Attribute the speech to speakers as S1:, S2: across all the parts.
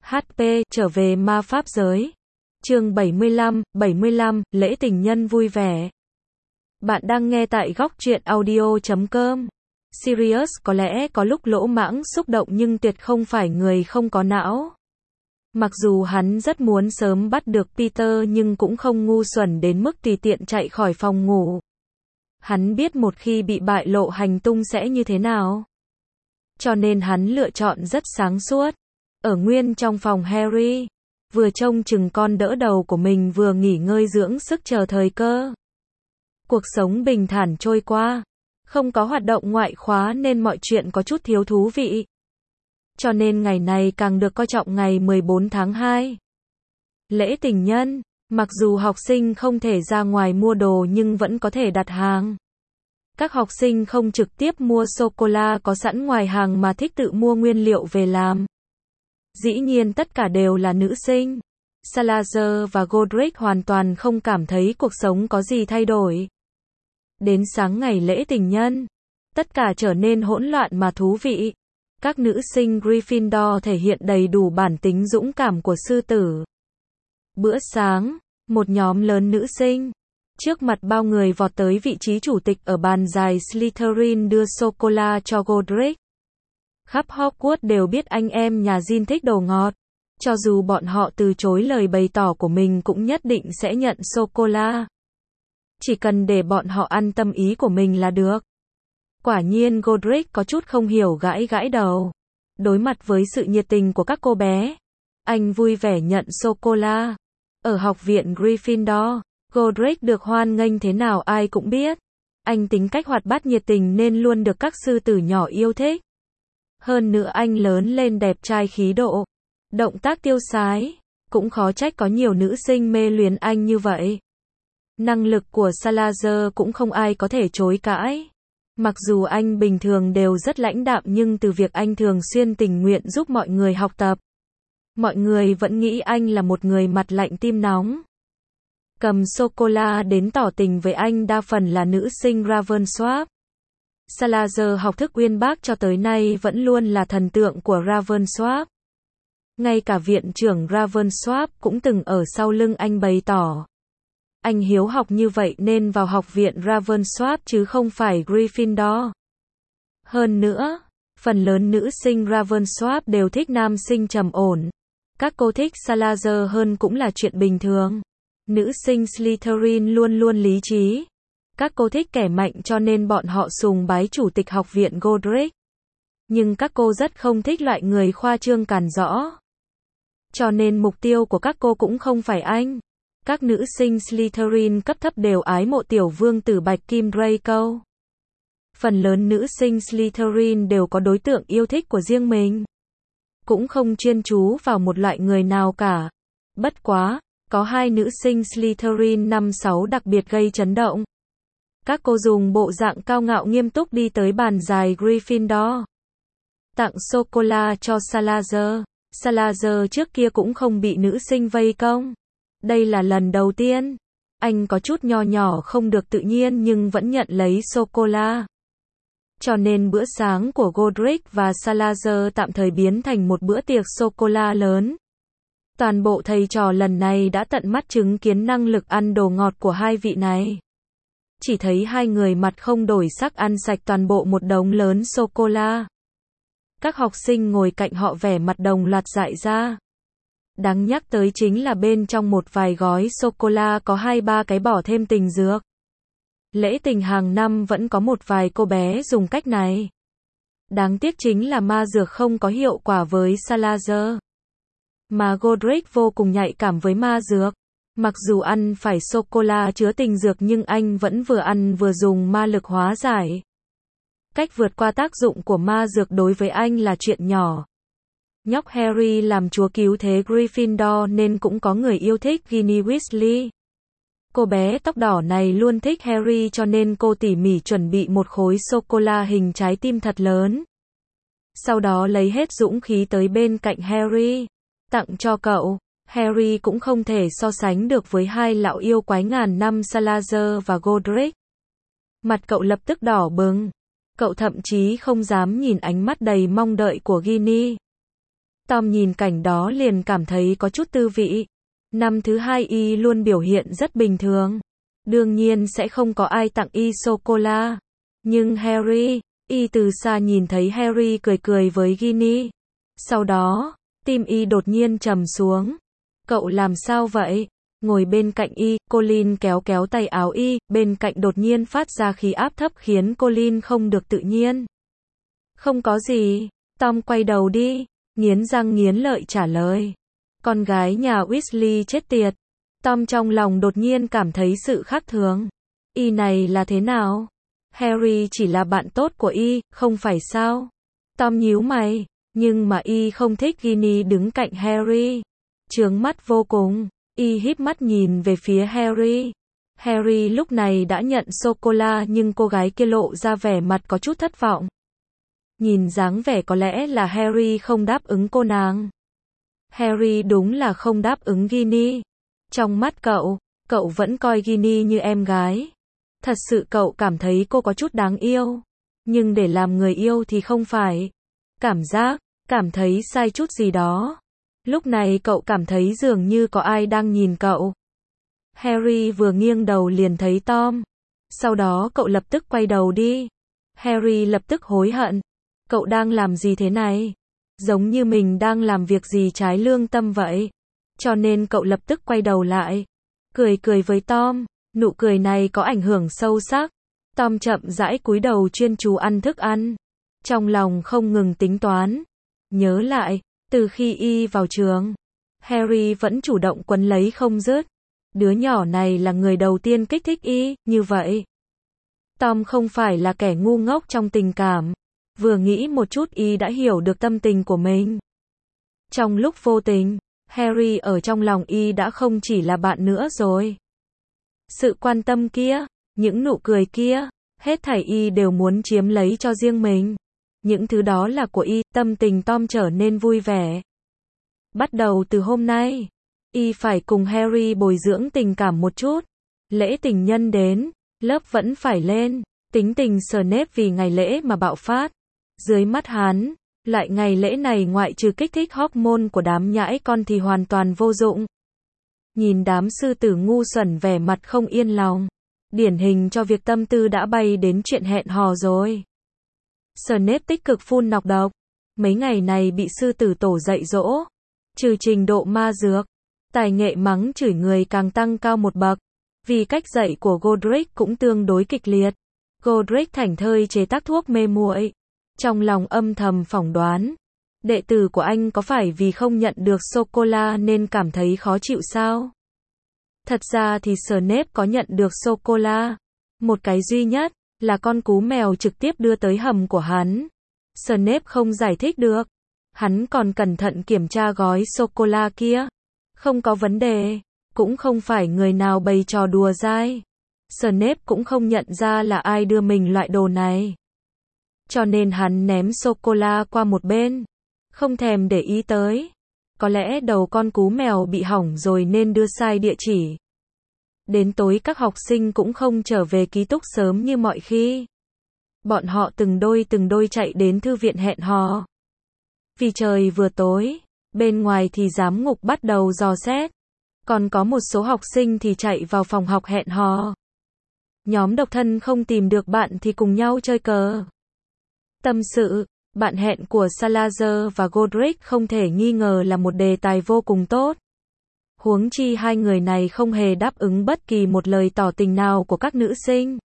S1: HP, trở về ma pháp giới. Chương 75, lễ tình nhân vui vẻ. Bạn đang nghe tại góc truyện audio.com. Sirius có lẽ có lúc lỗ mãng xúc động nhưng tuyệt không phải người không có não. Mặc dù hắn rất muốn sớm bắt được Peter nhưng cũng không ngu xuẩn đến mức tùy tiện chạy khỏi phòng ngủ. Hắn biết một khi bị bại lộ hành tung sẽ như thế nào. Cho nên hắn lựa chọn rất sáng suốt. Ở nguyên trong phòng Harry, vừa trông chừng con đỡ đầu của mình vừa nghỉ ngơi dưỡng sức chờ thời cơ. Cuộc sống bình thản trôi qua, không có hoạt động ngoại khóa nên mọi chuyện có chút thiếu thú vị. Cho nên ngày này càng được coi trọng ngày 14 tháng 2. Lễ tình nhân, mặc dù học sinh không thể ra ngoài mua đồ nhưng vẫn có thể đặt hàng. Các học sinh không trực tiếp mua sô-cô-la có sẵn ngoài hàng mà thích tự mua nguyên liệu về làm. Dĩ nhiên tất cả đều là nữ sinh. Salazar và Godric hoàn toàn không cảm thấy cuộc sống có gì thay đổi. Đến sáng ngày lễ tình nhân, tất cả trở nên hỗn loạn mà thú vị. Các nữ sinh Gryffindor thể hiện đầy đủ bản tính dũng cảm của sư tử. Bữa sáng, một nhóm lớn nữ sinh, trước mặt bao người vọt tới vị trí chủ tịch ở bàn dài Slytherin đưa sô-cô-la cho Godric. Khắp Hogwarts đều biết anh em nhà Jin thích đồ ngọt. Cho dù bọn họ từ chối lời bày tỏ của mình cũng nhất định sẽ nhận sô-cô-la. Chỉ cần để bọn họ ăn tâm ý của mình là được. Quả nhiên Godric có chút không hiểu gãi đầu. Đối mặt với sự nhiệt tình của các cô bé, anh vui vẻ nhận sô-cô-la. Ở học viện Gryffindor, Godric được hoan nghênh thế nào ai cũng biết. Anh tính cách hoạt bát nhiệt tình nên luôn được các sư tử nhỏ yêu thích. Hơn nữa anh lớn lên đẹp trai khí độ, động tác tiêu sái, cũng khó trách có nhiều nữ sinh mê luyến anh như vậy. Năng lực của Salazar cũng không ai có thể chối cãi. Mặc dù anh bình thường đều rất lãnh đạm nhưng từ việc anh thường xuyên tình nguyện giúp mọi người học tập, mọi người vẫn nghĩ anh là một người mặt lạnh tim nóng. Cầm sô-cô-la đến tỏ tình với anh đa phần là nữ sinh Ravensworth. Salazar học thức uyên bác cho tới nay vẫn luôn là thần tượng của Ravensworth. Ngay cả viện trưởng Ravensworth cũng từng ở sau lưng anh bày tỏ. Anh hiếu học như vậy nên vào học viện Ravensworth chứ không phải Gryffindor. Hơn nữa, phần lớn nữ sinh Ravensworth đều thích nam sinh trầm ổn. Các cô thích Salazar hơn cũng là chuyện bình thường. Nữ sinh Slytherin luôn luôn lý trí. Các cô thích kẻ mạnh cho nên bọn họ sùng bái chủ tịch học viện Godric. Nhưng các cô rất không thích loại người khoa trương càn rõ. Cho nên mục tiêu của các cô cũng không phải anh. Các nữ sinh Slytherin cấp thấp đều ái mộ tiểu vương tử Bạch Kim Draco. Phần lớn nữ sinh Slytherin đều có đối tượng yêu thích của riêng mình. Cũng không chuyên chú vào một loại người nào cả. Bất quá, có hai nữ sinh Slytherin năm 6 đặc biệt gây chấn động. Các cô dùng bộ dạng cao ngạo nghiêm túc đi tới bàn dài Gryffindor. Tặng sô-cô-la cho Salazar. Salazar trước kia cũng không bị nữ sinh vây công. Đây là lần đầu tiên. Anh có chút nho nhỏ không được tự nhiên nhưng vẫn nhận lấy sô-cô-la. Cho nên bữa sáng của Godric và Salazar tạm thời biến thành một bữa tiệc sô-cô-la lớn. Toàn bộ thầy trò lần này đã tận mắt chứng kiến năng lực ăn đồ ngọt của hai vị này. Chỉ thấy hai người mặt không đổi sắc ăn sạch toàn bộ một đống lớn sô-cô-la. Các học sinh ngồi cạnh họ vẻ mặt đồng loạt dại ra. Đáng nhắc tới chính là bên trong một vài gói sô-cô-la có 2-3 cái bỏ thêm tình dược. Lễ tình hàng năm vẫn có một vài cô bé dùng cách này. Đáng tiếc chính là ma dược không có hiệu quả với Salazar. Mà Godric vô cùng nhạy cảm với ma dược. Mặc dù ăn phải sô-cô-la chứa tình dược nhưng anh vẫn vừa ăn vừa dùng ma lực hóa giải. Cách vượt qua tác dụng của ma dược đối với anh là chuyện nhỏ. Nhóc Harry làm chúa cứu thế Gryffindor nên cũng có người yêu thích Ginny Weasley. Cô bé tóc đỏ này luôn thích Harry cho nên cô tỉ mỉ chuẩn bị một khối sô-cô-la hình trái tim thật lớn. Sau đó lấy hết dũng khí tới bên cạnh Harry. Tặng cho cậu. Harry cũng không thể so sánh được với hai lão yêu quái ngàn năm Salazar và Godric. Mặt cậu lập tức đỏ bừng. Cậu thậm chí không dám nhìn ánh mắt đầy mong đợi của Ginny. Tom nhìn cảnh đó liền cảm thấy có chút tư vị. Năm thứ hai y luôn biểu hiện rất bình thường. Đương nhiên sẽ không có ai tặng y sô-cô-la. Nhưng Harry, y từ xa nhìn thấy Harry cười cười với Ginny. Sau đó, tim y đột nhiên trầm xuống. Cậu làm sao vậy? Ngồi bên cạnh y, Colin kéo kéo tay áo y, bên cạnh đột nhiên phát ra khí áp thấp khiến Colin không được tự nhiên. Không có gì, Tom quay đầu đi, nghiến răng nghiến lợi trả lời. Con gái nhà Weasley chết tiệt. Tom trong lòng đột nhiên cảm thấy sự khác thường. Y này là thế nào? Harry chỉ là bạn tốt của y, không phải sao? Tom nhíu mày, nhưng mà y không thích Ginny đứng cạnh Harry. Chướng mắt vô cùng, y híp mắt nhìn về phía Harry. Harry lúc này đã nhận sô-cô-la nhưng cô gái kia lộ ra vẻ mặt có chút thất vọng. Nhìn dáng vẻ có lẽ là Harry không đáp ứng cô nàng. Harry đúng là không đáp ứng Ginny. Trong mắt cậu vẫn coi Ginny như em gái. Thật sự cậu cảm thấy cô có chút đáng yêu. Nhưng để làm người yêu thì không phải. Cảm thấy sai chút gì đó. Lúc này cậu cảm thấy dường như có ai đang nhìn cậu. Harry vừa nghiêng đầu liền thấy Tom. Sau đó cậu lập tức quay đầu đi. Harry lập tức hối hận. Cậu đang làm gì thế này? Giống như mình đang làm việc gì trái lương tâm vậy. Cho nên cậu lập tức quay đầu lại. Cười với Tom. Nụ cười này có ảnh hưởng sâu sắc. Tom chậm rãi cúi đầu chuyên chú ăn thức ăn. Trong lòng không ngừng tính toán. Nhớ lại, từ khi y vào trường, Harry vẫn chủ động quấn lấy không dứt. Đứa nhỏ này là người đầu tiên kích thích y, như vậy. Tom không phải là kẻ ngu ngốc trong tình cảm. Vừa nghĩ một chút y đã hiểu được tâm tình của mình. Trong lúc vô tình, Harry ở trong lòng y đã không chỉ là bạn nữa rồi. Sự quan tâm kia, những nụ cười kia, hết thảy y đều muốn chiếm lấy cho riêng mình. Những thứ đó là của y, tâm tình Tom trở nên vui vẻ. Bắt đầu từ hôm nay, y phải cùng Harry bồi dưỡng tình cảm một chút. Lễ tình nhân đến, lớp vẫn phải lên. Tính tình Snape vì ngày lễ mà bạo phát. Dưới mắt hắn, loại ngày lễ này ngoại trừ kích thích hormone của đám nhãi con thì hoàn toàn vô dụng. Nhìn đám sư tử ngu xuẩn vẻ mặt không yên lòng. Điển hình cho việc tâm tư đã bay đến chuyện hẹn hò rồi. Snape tích cực phun nọc độc. Mấy ngày này bị sư tử tổ dạy dỗ. Trừ trình độ ma dược, tài nghệ mắng chửi người càng tăng cao một bậc. Vì cách dạy của Godric cũng tương đối kịch liệt. Godric thảnh thơi chế tác thuốc mê muội. Trong lòng âm thầm phỏng đoán. Đệ tử của anh có phải vì không nhận được sô-cô-la nên cảm thấy khó chịu sao? Thật ra thì Snape có nhận được sô-cô-la. Một cái duy nhất, là con cú mèo trực tiếp đưa tới hầm của hắn. Snape không giải thích được. Hắn còn cẩn thận kiểm tra gói sô-cô-la kia. Không có vấn đề. Cũng không phải người nào bày trò đùa dai. Snape cũng không nhận ra là ai đưa mình loại đồ này. Cho nên hắn ném sô-cô-la qua một bên. Không thèm để ý tới. Có lẽ đầu con cú mèo bị hỏng rồi nên đưa sai địa chỉ. Đến tối các học sinh cũng không trở về ký túc sớm như mọi khi. Bọn họ từng đôi chạy đến thư viện hẹn hò. Vì trời vừa tối, bên ngoài thì giám ngục bắt đầu dò xét. Còn có một số học sinh thì chạy vào phòng học hẹn hò. Nhóm độc thân không tìm được bạn thì cùng nhau chơi cờ. Tâm sự, bạn hẹn của Salazar và Godric không thể nghi ngờ là một đề tài vô cùng tốt. Huống chi hai người này không hề đáp ứng bất kỳ một lời tỏ tình nào của các nữ sinh.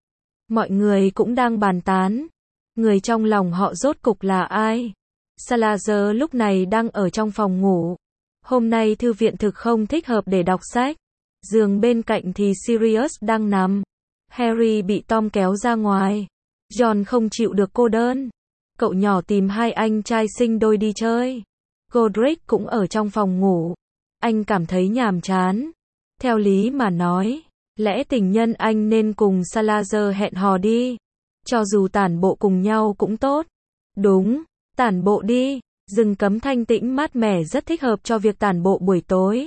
S1: Mọi người cũng đang bàn tán. Người trong lòng họ rốt cục là ai? Salazar lúc này đang ở trong phòng ngủ. Hôm nay thư viện thực không thích hợp để đọc sách. Giường bên cạnh thì Sirius đang nằm. Harry bị Tom kéo ra ngoài. John không chịu được cô đơn. Cậu nhỏ tìm hai anh trai sinh đôi đi chơi. Godric cũng ở trong phòng ngủ. Anh cảm thấy nhàm chán. Theo lý mà nói, lẽ tình nhân anh nên cùng Salazar hẹn hò đi. Cho dù tản bộ cùng nhau cũng tốt. Đúng, tản bộ đi. Rừng cấm thanh tĩnh mát mẻ rất thích hợp cho việc tản bộ buổi tối.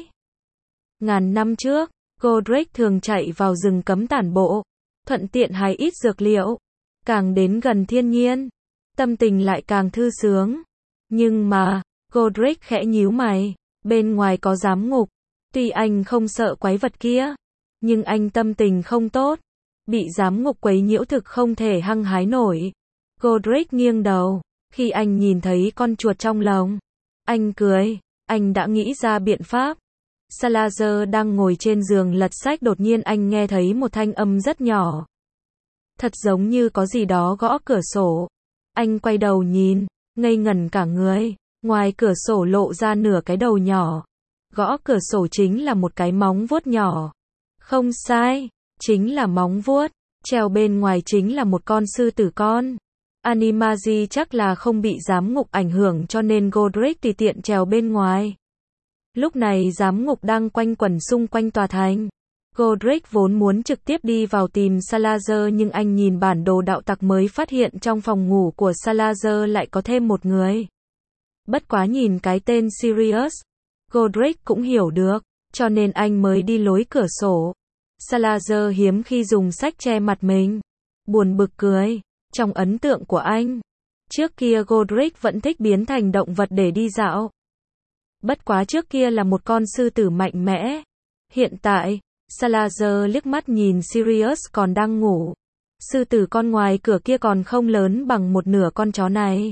S1: Ngàn năm trước, Godric thường chạy vào rừng cấm tản bộ. Thuận tiện hái ít dược liệu. Càng đến gần thiên nhiên, tâm tình lại càng thư sướng. Nhưng mà, Godric khẽ nhíu mày. Bên ngoài có giám ngục. Tuy anh không sợ quái vật kia, nhưng anh tâm tình không tốt. Bị giám ngục quấy nhiễu thực không thể hăng hái nổi. Godric nghiêng đầu. Khi anh nhìn thấy con chuột trong lồng, anh cười. Anh đã nghĩ ra biện pháp. Salazar đang ngồi trên giường lật sách, đột nhiên anh nghe thấy một thanh âm rất nhỏ. Thật giống như có gì đó gõ cửa sổ. Anh quay đầu nhìn, ngây ngẩn cả người. Ngoài cửa sổ lộ ra nửa cái đầu nhỏ. Gõ cửa sổ chính là một cái móng vuốt nhỏ. Không sai, chính là móng vuốt. Treo bên ngoài chính là một con sư tử con. Animazi chắc là không bị giám ngục ảnh hưởng cho nên Godric tùy tiện trèo bên ngoài. Lúc này giám ngục đang quanh quẩn xung quanh tòa thành. Godric vốn muốn trực tiếp đi vào tìm Salazar, nhưng anh nhìn bản đồ đạo tặc mới phát hiện trong phòng ngủ của Salazar lại có thêm một người. Bất quá nhìn cái tên Sirius, Godric cũng hiểu được, cho nên anh mới đi lối cửa sổ. Salazar hiếm khi dùng sách che mặt mình. Buồn bực cười. Trong ấn tượng của anh, trước kia Godric vẫn thích biến thành động vật để đi dạo. Bất quá trước kia là một con sư tử mạnh mẽ. Hiện tại, Salazar liếc mắt nhìn Sirius còn đang ngủ. Sư tử con ngoài cửa kia còn không lớn bằng một nửa con chó này.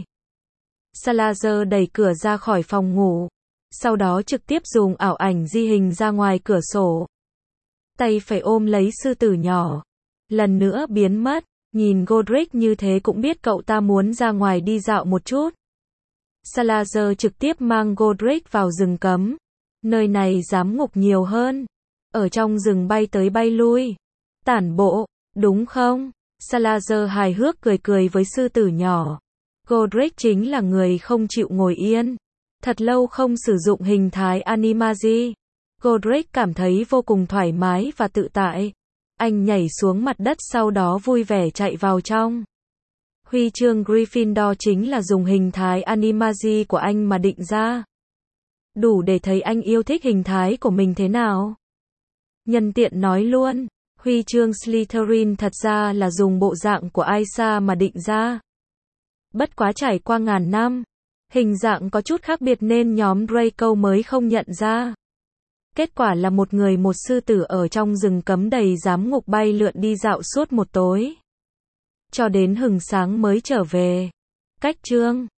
S1: Salazar đẩy cửa ra khỏi phòng ngủ. Sau đó trực tiếp dùng ảo ảnh di hình ra ngoài cửa sổ. Tay phải ôm lấy sư tử nhỏ. Lần nữa biến mất. Nhìn Godric như thế cũng biết cậu ta muốn ra ngoài đi dạo một chút. Salazar trực tiếp mang Godric vào rừng cấm. Nơi này giám ngục nhiều hơn. Ở trong rừng bay tới bay lui. Tản bộ, đúng không? Salazar hài hước cười cười với sư tử nhỏ. Godric chính là người không chịu ngồi yên. Thật lâu không sử dụng hình thái Animazi. Godric cảm thấy vô cùng thoải mái và tự tại. Anh nhảy xuống mặt đất sau đó vui vẻ chạy vào trong. Huy chương Gryffindor chính là dùng hình thái Animazi của anh mà định ra. Đủ để thấy anh yêu thích hình thái của mình thế nào. Nhân tiện nói luôn, huy chương Slytherin thật ra là dùng bộ dạng của Aisha mà định ra. Bất quá trải qua ngàn năm, hình dạng có chút khác biệt nên nhóm Draco mới không nhận ra. Kết quả là một người một sư tử ở trong rừng cấm đầy giám ngục bay lượn đi dạo suốt một tối. Cho đến hừng sáng mới trở về. Cách chương